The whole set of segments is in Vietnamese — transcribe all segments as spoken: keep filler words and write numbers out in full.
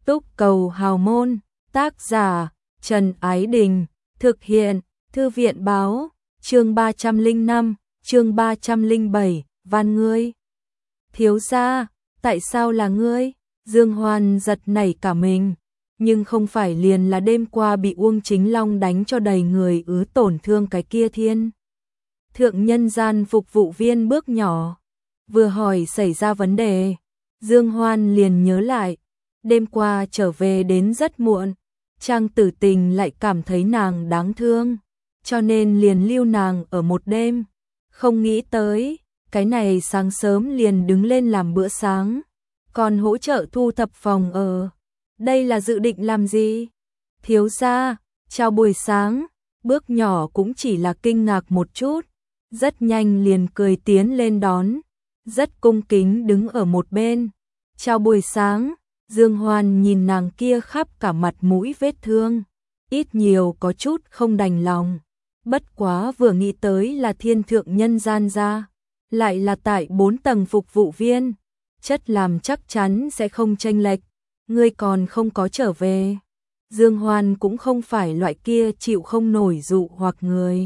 Túc cầu hào môn, tác giả, Trần Ái Đình, thực hiện, Thư viện báo, chương ba trăm lẻ năm, chương ba trăm lẻ bảy, van ngươi. Thiếu gia, tại sao là ngươi? Dương Hoan giật nảy cả mình, nhưng không phải liền là đêm qua bị Uông Chính Long đánh cho đầy người ứ tổn thương cái kia thiên. Thượng nhân gian phục vụ viên bước nhỏ, vừa hỏi xảy ra vấn đề, Dương Hoan liền nhớ lại, đêm qua trở về đến rất muộn, Trang Tử Tình lại cảm thấy nàng đáng thương, cho nên liền lưu nàng ở một đêm, không nghĩ tới, cái này sáng sớm liền đứng lên làm bữa sáng, còn hỗ trợ thu thập phòng ở. Đây là dự định làm gì? Thiếu gia, chào buổi sáng, bước nhỏ cũng chỉ là kinh ngạc một chút, rất nhanh liền cười tiến lên đón, rất cung kính đứng ở một bên. Chào buổi sáng, Dương Hoan nhìn nàng kia khắp cả mặt mũi vết thương, ít nhiều có chút không đành lòng, bất quá vừa nghĩ tới là thiên thượng nhân gian ra, lại là tại bốn tầng phục vụ viên, chất làm chắc chắn sẽ không chênh lệch, ngươi còn không có trở về. Dương Hoan cũng không phải loại kia chịu không nổi dụ hoặc người.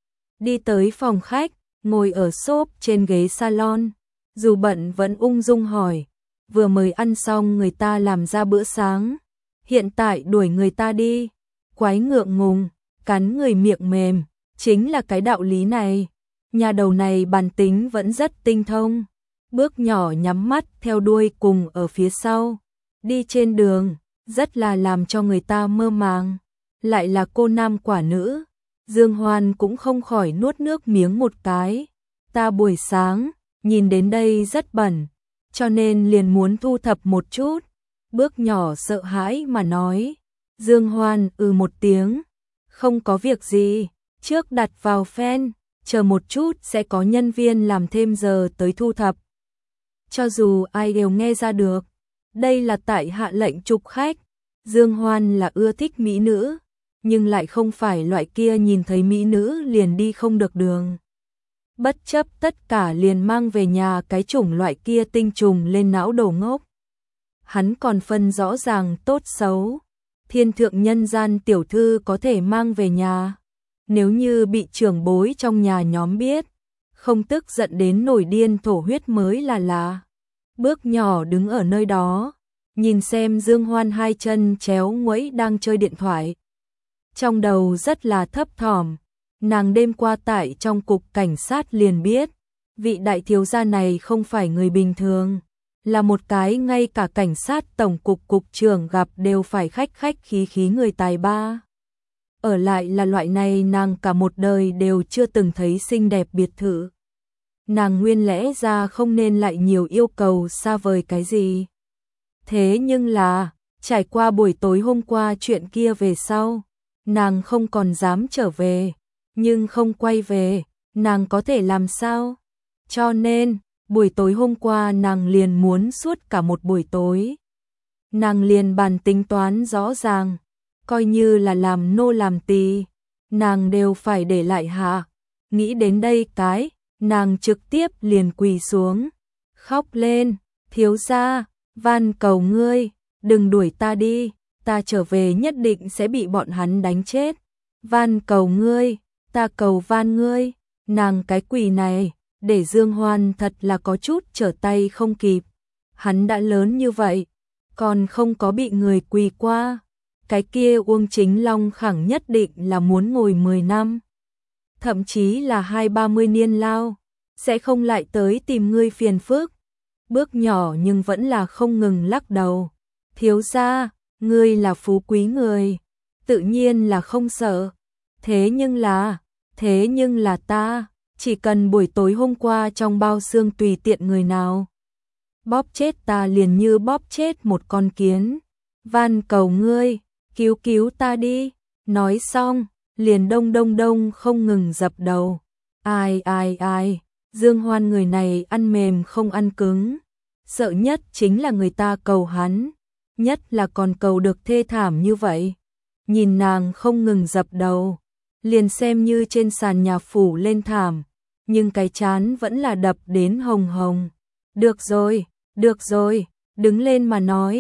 Đi tới phòng khách, ngồi ở xốp trên ghế salon, dù bận vẫn ung dung hỏi, vừa mới ăn xong người ta làm ra bữa sáng, hiện tại đuổi người ta đi, quái ngượng ngùng, cắn người miệng mềm, chính là cái đạo lý này. Nhà đầu này bản tính vẫn rất tinh thông, bước nhỏ nhắm mắt theo đuôi cùng ở phía sau, đi trên đường, rất là làm cho người ta mơ màng, lại là cô nam quả nữ. Dương Hoan cũng không khỏi nuốt nước miếng một cái, ta buổi sáng, nhìn đến đây rất bẩn, cho nên liền muốn thu thập một chút, bước nhỏ sợ hãi mà nói. Dương Hoan ừ một tiếng, không có việc gì, trước đặt vào phen, chờ một chút sẽ có nhân viên làm thêm giờ tới thu thập. Cho dù ai đều nghe ra được, đây là tại hạ lệnh chụp khách. Dương Hoan là ưa thích mỹ nữ, nhưng lại không phải loại kia nhìn thấy mỹ nữ liền đi không được đường. Bất chấp tất cả liền mang về nhà cái chủng loại kia tinh trùng lên não đầu ngốc. Hắn còn phân rõ ràng tốt xấu, thiên thượng nhân gian tiểu thư có thể mang về nhà. Nếu như bị trưởng bối trong nhà nhóm biết, không tức giận đến nổi điên thổ huyết mới là lạ. Bước nhỏ đứng ở nơi đó, nhìn xem Dương Hoan hai chân chéo nguẫy đang chơi điện thoại. Trong đầu rất là thấp thỏm, nàng đêm qua tại trong cục cảnh sát liền biết, vị đại thiếu gia này không phải người bình thường, là một cái ngay cả cảnh sát tổng cục cục trưởng gặp đều phải khách khách khí khí người tài ba. Ở lại là loại này nàng cả một đời đều chưa từng thấy xinh đẹp biệt thự. Nàng nguyên lẽ ra không nên lại nhiều yêu cầu xa vời cái gì. Thế nhưng là, trải qua buổi tối hôm qua chuyện kia về sau, nàng không còn dám trở về, nhưng không quay về, nàng có thể làm sao? Cho nên, buổi tối hôm qua nàng liền muốn suốt cả một buổi tối. Nàng liền bàn tính toán rõ ràng, coi như là làm nô làm tỳ, nàng đều phải để lại hạ. Nghĩ đến đây cái, nàng trực tiếp liền quỳ xuống, khóc lên, thiếu gia, van cầu ngươi, đừng đuổi ta đi, ta trở về nhất định sẽ bị bọn hắn đánh chết. Van cầu ngươi, ta cầu van ngươi, nàng cái quỳ này, để Dương Hoan thật là có chút trở tay không kịp. Hắn đã lớn như vậy, còn không có bị người quỳ qua. Cái kia Uông Chính Long khẳng nhất định là muốn ngồi mười năm, thậm chí là hai ba mươi niên lao, sẽ không lại tới tìm ngươi phiền phức. Bước nhỏ nhưng vẫn là không ngừng lắc đầu. Thiếu gia, ngươi là phú quý người, tự nhiên là không sợ. Thế nhưng là, thế nhưng là ta, chỉ cần buổi tối hôm qua trong bao xương tùy tiện người nào bóp chết ta liền như bóp chết một con kiến. Van cầu ngươi, cứu cứu ta đi. Nói xong, liền đông đông đông không ngừng dập đầu. Ai ai ai, Dương Hoan người này ăn mềm không ăn cứng. Sợ nhất chính là người ta cầu hắn, nhất là còn cầu được thê thảm như vậy. Nhìn nàng không ngừng dập đầu, liền xem như trên sàn nhà phủ lên thảm, nhưng cái chán vẫn là đập đến hồng hồng. Được rồi, được rồi, đứng lên mà nói.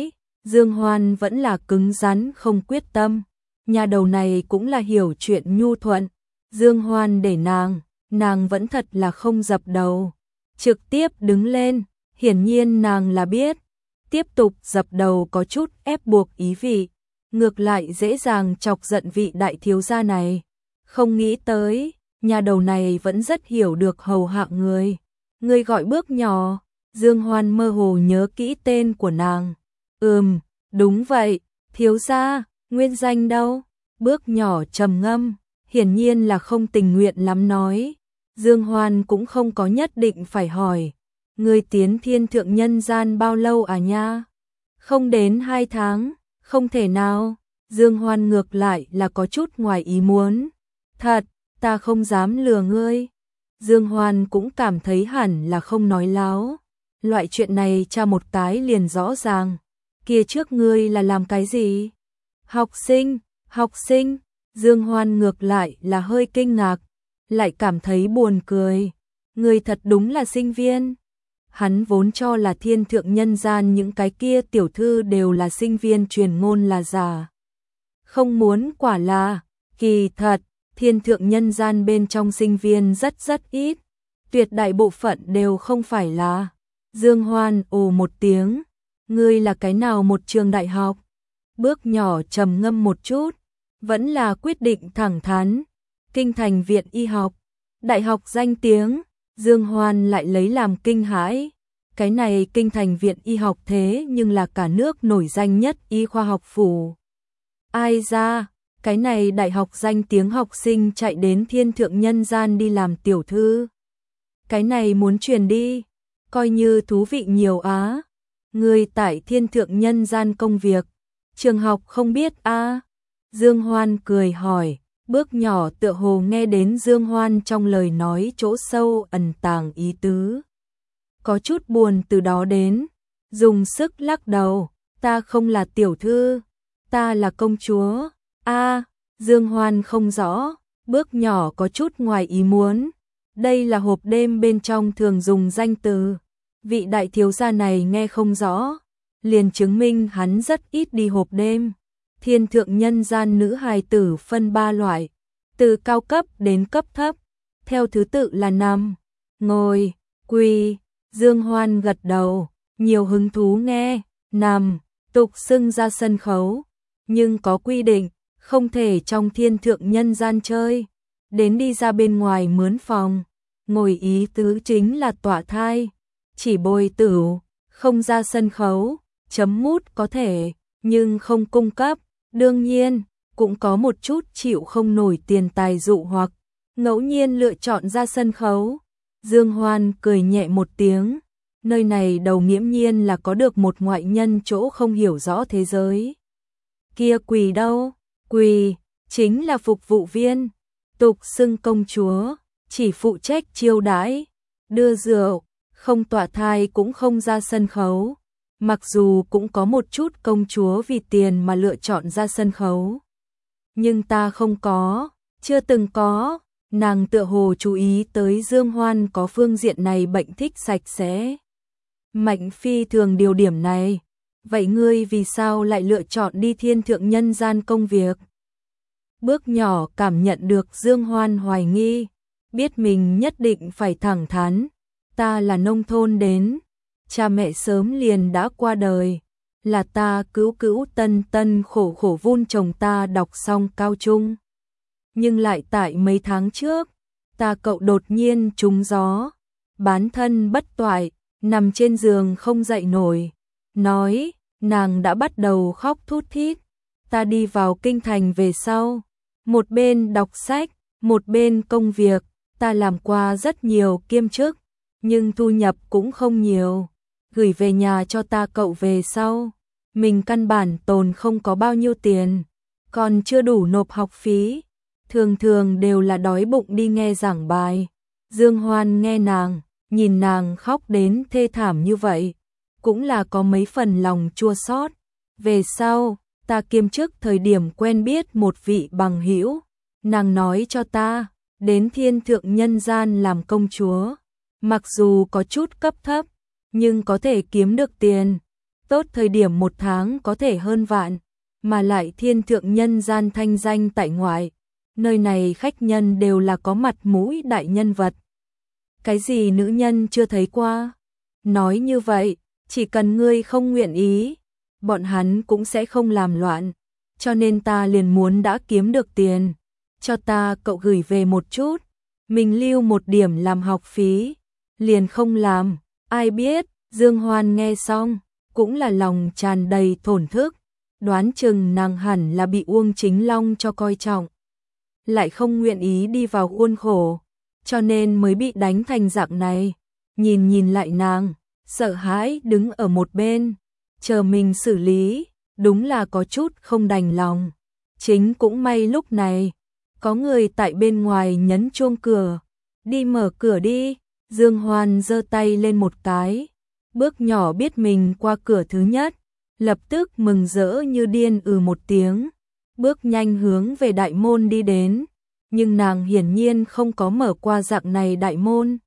Dương Hoan vẫn là cứng rắn không quyết tâm. Nhà đầu này cũng là hiểu chuyện nhu thuận. Dương Hoan để nàng, nàng vẫn thật là không dập đầu. Trực tiếp đứng lên, hiển nhiên nàng là biết. Tiếp tục dập đầu có chút ép buộc ý vị. Ngược lại dễ dàng chọc giận vị đại thiếu gia này. Không nghĩ tới, nhà đầu này vẫn rất hiểu được hầu hạ người. Người gọi Bước Nhỏ. Dương Hoan mơ hồ nhớ kỹ tên của nàng. Ừm, đúng vậy, thiếu gia, nguyên danh đâu? Bước Nhỏ trầm ngâm, hiển nhiên là không tình nguyện lắm nói. Dương Hoan cũng không có nhất định phải hỏi. Người tiến thiên thượng nhân gian bao lâu à nha? Không đến hai tháng, không thể nào. Dương Hoan ngược lại là có chút ngoài ý muốn. Thật, ta không dám lừa ngươi. Dương Hoan cũng cảm thấy hẳn là không nói láo. Loại chuyện này tra một cái liền rõ ràng. Kia trước ngươi là làm cái gì? Học sinh, học sinh. Dương Hoan ngược lại là hơi kinh ngạc, lại cảm thấy buồn cười. Ngươi thật đúng là sinh viên. Hắn vốn cho là thiên thượng nhân gian những cái kia tiểu thư đều là sinh viên, truyền ngôn là giả. Không muốn quả là, kỳ thật, thiên thượng nhân gian bên trong sinh viên rất rất ít. Tuyệt đại bộ phận đều không phải là. Dương Hoan ồ một tiếng. Ngươi là cái nào một trường đại học? Bước Nhỏ trầm ngâm một chút. Vẫn là quyết định thẳng thắn. Kinh Thành Viện Y học. Đại học danh tiếng. Dương Hoan lại lấy làm kinh hãi. Cái này Kinh Thành Viện Y học thế nhưng là cả nước nổi danh nhất y khoa học phủ. Ai ra, cái này đại học danh tiếng học sinh chạy đến thiên thượng nhân gian đi làm tiểu thư. Cái này muốn truyền đi, coi như thú vị nhiều á. Người tại thiên thượng nhân gian công việc, trường học không biết a? Dương Hoan cười hỏi. Bước Nhỏ tựa hồ nghe đến Dương Hoan trong lời nói chỗ sâu ẩn tàng ý tứ. Có chút buồn từ đó đến, dùng sức lắc đầu. Ta không là tiểu thư, ta là công chúa. A, Dương Hoan không rõ. Bước Nhỏ có chút ngoài ý muốn. Đây là hộp đêm bên trong thường dùng danh từ. Vị đại thiếu gia này nghe không rõ, liền chứng minh hắn rất ít đi hộp đêm. Thiên thượng nhân gian nữ hài tử phân ba loại, từ cao cấp đến cấp thấp, theo thứ tự là nằm, ngồi, quỳ. Dương Hoan gật đầu, nhiều hứng thú nghe. Nằm, tục xưng ra sân khấu, nhưng có quy định, không thể trong thiên thượng nhân gian chơi, đến đi ra bên ngoài mướn phòng. Ngồi ý tứ chính là tọa thai, chỉ bồi tửu, không ra sân khấu. Chấm mút có thể, nhưng không cung cấp. Đương nhiên, cũng có một chút chịu không nổi tiền tài dụ hoặc ngẫu nhiên lựa chọn ra sân khấu. Dương Hoan cười nhẹ một tiếng. Nơi này đầu nghiễm nhiên là có được một ngoại nhân chỗ không hiểu rõ thế giới. Kia quỳ đâu? Quỳ chính là phục vụ viên, tục xưng công chúa, chỉ phụ trách chiêu đãi, đưa rượu, không tọa thai cũng không ra sân khấu. Mặc dù cũng có một chút công chúa vì tiền mà lựa chọn ra sân khấu, nhưng ta không có, chưa từng có. Nàng tựa hồ chú ý tới Dương Hoan có phương diện này bệnh thích sạch sẽ. Mạnh phi thường điều điểm này. Vậy ngươi vì sao lại lựa chọn đi thiên thượng nhân gian công việc? Bước Nhỏ cảm nhận được Dương Hoan hoài nghi, biết mình nhất định phải thẳng thắn. Ta là nông thôn đến, cha mẹ sớm liền đã qua đời, là ta cứu cứu tân tân khổ khổ vun trồng ta đọc xong cao trung. Nhưng lại tại mấy tháng trước, ta cậu đột nhiên trúng gió, bán thân bất toại, nằm trên giường không dậy nổi. Nói, nàng đã bắt đầu khóc thút thít. Ta đi vào kinh thành về sau, một bên đọc sách, một bên công việc. Ta làm qua rất nhiều kiêm chức, nhưng thu nhập cũng không nhiều. Gửi về nhà cho ta cậu về sau, mình căn bản tồn không có bao nhiêu tiền, còn chưa đủ nộp học phí. Thường thường đều là đói bụng đi nghe giảng bài. Dương Hoan nghe nàng, nhìn nàng khóc đến thê thảm như vậy, cũng là có mấy phần lòng chua xót. Về sau, ta kiêm chức thời điểm quen biết một vị bằng hữu, nàng nói cho ta, đến thiên thượng nhân gian làm công chúa, mặc dù có chút cấp thấp, nhưng có thể kiếm được tiền. tốt thời điểm một tháng có thể hơn vạn, mà lại thiên thượng nhân gian thanh danh tại ngoại. Nơi này khách nhân đều là có mặt mũi đại nhân vật. Cái gì nữ nhân chưa thấy qua? Nói như vậy, chỉ cần ngươi không nguyện ý, bọn hắn cũng sẽ không làm loạn. Cho nên ta liền muốn đã kiếm được tiền, cho ta cậu gửi về một chút, mình lưu một điểm làm học phí, liền không làm. Ai biết, Dương Hoan nghe xong, cũng là lòng tràn đầy thổn thức, đoán chừng nàng hẳn là bị Uông Chính Long cho coi trọng, lại không nguyện ý đi vào khuôn khổ, cho nên mới bị đánh thành dạng này. Nhìn nhìn lại nàng, sợ hãi đứng ở một bên, chờ mình xử lý, đúng là có chút không đành lòng. Chính cũng may lúc này, có người tại bên ngoài nhấn chuông cửa, đi mở cửa đi. Dương Hoan giơ tay lên một cái, bước nhỏ biết mình qua cửa thứ nhất, lập tức mừng rỡ như điên ừ một tiếng, bước nhanh hướng về đại môn đi đến, nhưng nàng hiển nhiên không có mở qua dạng này đại môn.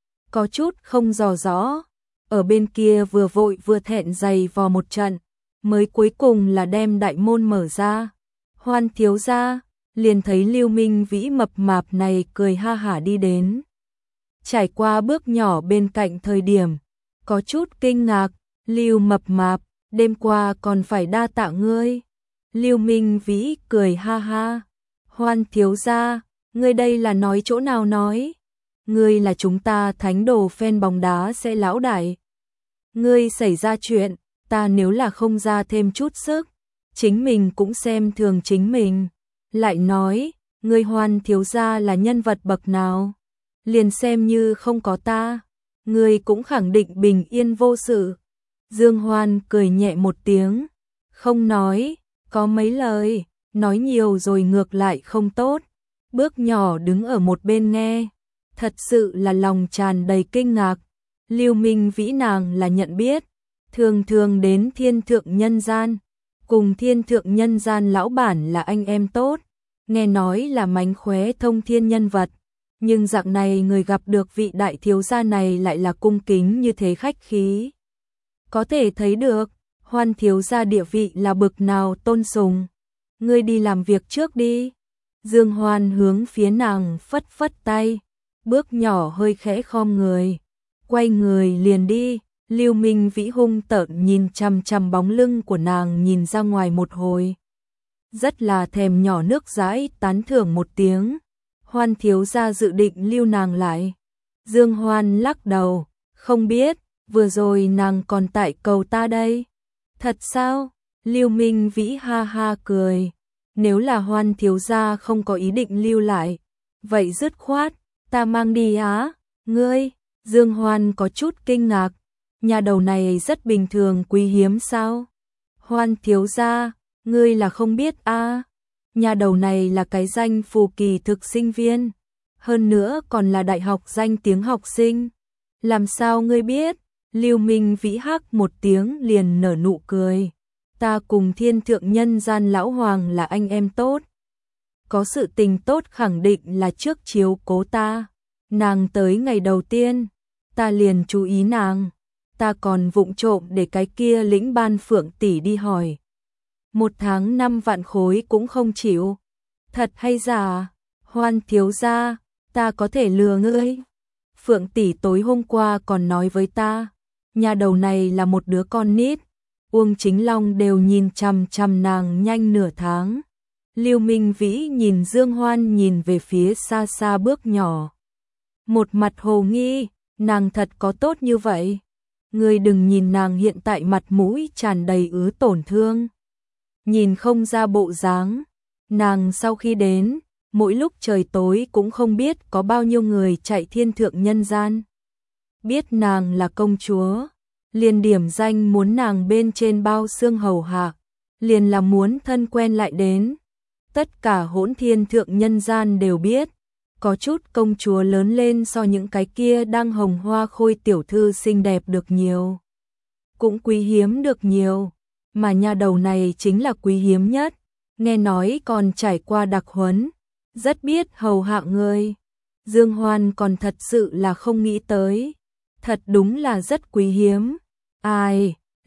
Có chút không dò rõ, ở bên kia vừa vội vừa thẹn giày vò một trận, mới cuối cùng là đem đại môn mở ra. Hoan thiếu gia, liền thấy Lưu Minh Vĩ mập mạp này cười ha hả đi đến. Trải qua bước nhỏ bên cạnh thời điểm, có chút kinh ngạc, Lưu mập mạp, đêm qua còn phải đa tạ ngươi. Lưu Minh Vĩ cười ha ha, Hoan thiếu gia, ngươi đây là nói chỗ nào nói? Ngươi là chúng ta thánh đồ fan bóng đá sẽ lão đại. Ngươi xảy ra chuyện, ta nếu là không ra thêm chút sức, chính mình cũng xem thường chính mình. Lại nói, ngươi Hoan thiếu gia là nhân vật bậc nào? Liền xem như không có ta, ngươi cũng khẳng định bình yên vô sự. Dương Hoan cười nhẹ một tiếng, không nói, có mấy lời, nói nhiều rồi ngược lại không tốt. Bước nhỏ đứng ở một bên nghe, thật sự là lòng tràn đầy kinh ngạc. Lưu Minh Vĩ nàng là nhận biết, thường thường đến thiên thượng nhân gian, cùng thiên thượng nhân gian lão bản là anh em tốt, nghe nói là mánh khóe thông thiên nhân vật. Nhưng dạng này người gặp được vị đại thiếu gia này lại là cung kính như thế khách khí. Có thể thấy được, Hoan thiếu gia địa vị là bực nào tôn sùng. Ngươi đi làm việc trước đi. Dương Hoan hướng phía nàng phất phất tay, bước nhỏ hơi khẽ khom người, quay người liền đi. Lưu Minh Vĩ hung tợn nhìn chằm chằm bóng lưng của nàng nhìn ra ngoài một hồi. Rất là thèm nhỏ nước dãi tán thưởng một tiếng. Hoan thiếu gia dự định lưu nàng lại. Dương Hoan lắc đầu, không biết, vừa rồi nàng còn tại cầu ta đây. Thật sao? Lưu Minh Vĩ ha ha cười. Nếu là Hoan thiếu gia không có ý định lưu lại, vậy dứt khoát, ta mang đi á. Ngươi, Dương Hoan có chút kinh ngạc, nhà đầu này rất bình thường quý hiếm sao? Hoan thiếu gia, ngươi là không biết a? À? Nhà đầu này là cái danh phù kỳ thực sinh viên, hơn nữa còn là đại học danh tiếng học sinh. Làm sao ngươi biết? Lưu Minh Vĩ hắc một tiếng liền nở nụ cười. Ta cùng thiên thượng nhân gian lão hoàng là anh em tốt. Có sự tình tốt khẳng định là trước chiếu cố ta. Nàng tới ngày đầu tiên, ta liền chú ý nàng. Ta còn vụng trộm để cái kia lĩnh ban Phượng tỷ đi hỏi. Một tháng năm vạn khối cũng không chịu. Thật hay giả? Hoan thiếu gia, ta có thể lừa ngươi. Phượng tỷ tối hôm qua còn nói với ta, nhà đầu này là một đứa con nít. Uông Chính Long đều nhìn chằm chằm nàng nhanh nửa tháng. Lưu Minh Vĩ nhìn Dương Hoan nhìn về phía xa xa bước nhỏ. Một mặt hồ nghi, nàng thật có tốt như vậy? Ngươi đừng nhìn nàng hiện tại mặt mũi tràn đầy ứ tổn thương. Nhìn không ra bộ dáng, nàng sau khi đến, mỗi lúc trời tối cũng không biết có bao nhiêu người chạy thiên thượng nhân gian. Biết nàng là công chúa, liền điểm danh muốn nàng bên trên bao xương hầu hạ, liền là muốn thân quen lại đến. Tất cả hỗn thiên thượng nhân gian đều biết, có chút công chúa lớn lên so những cái kia đang hồng hoa khôi tiểu thư xinh đẹp được nhiều, cũng quý hiếm được nhiều, mà nhà đầu này chính là quý hiếm nhất, nghe nói còn trải qua đặc huấn, rất biết hầu hạ người. Dương Hoan còn thật sự là không nghĩ tới, thật đúng là rất quý hiếm. Ai,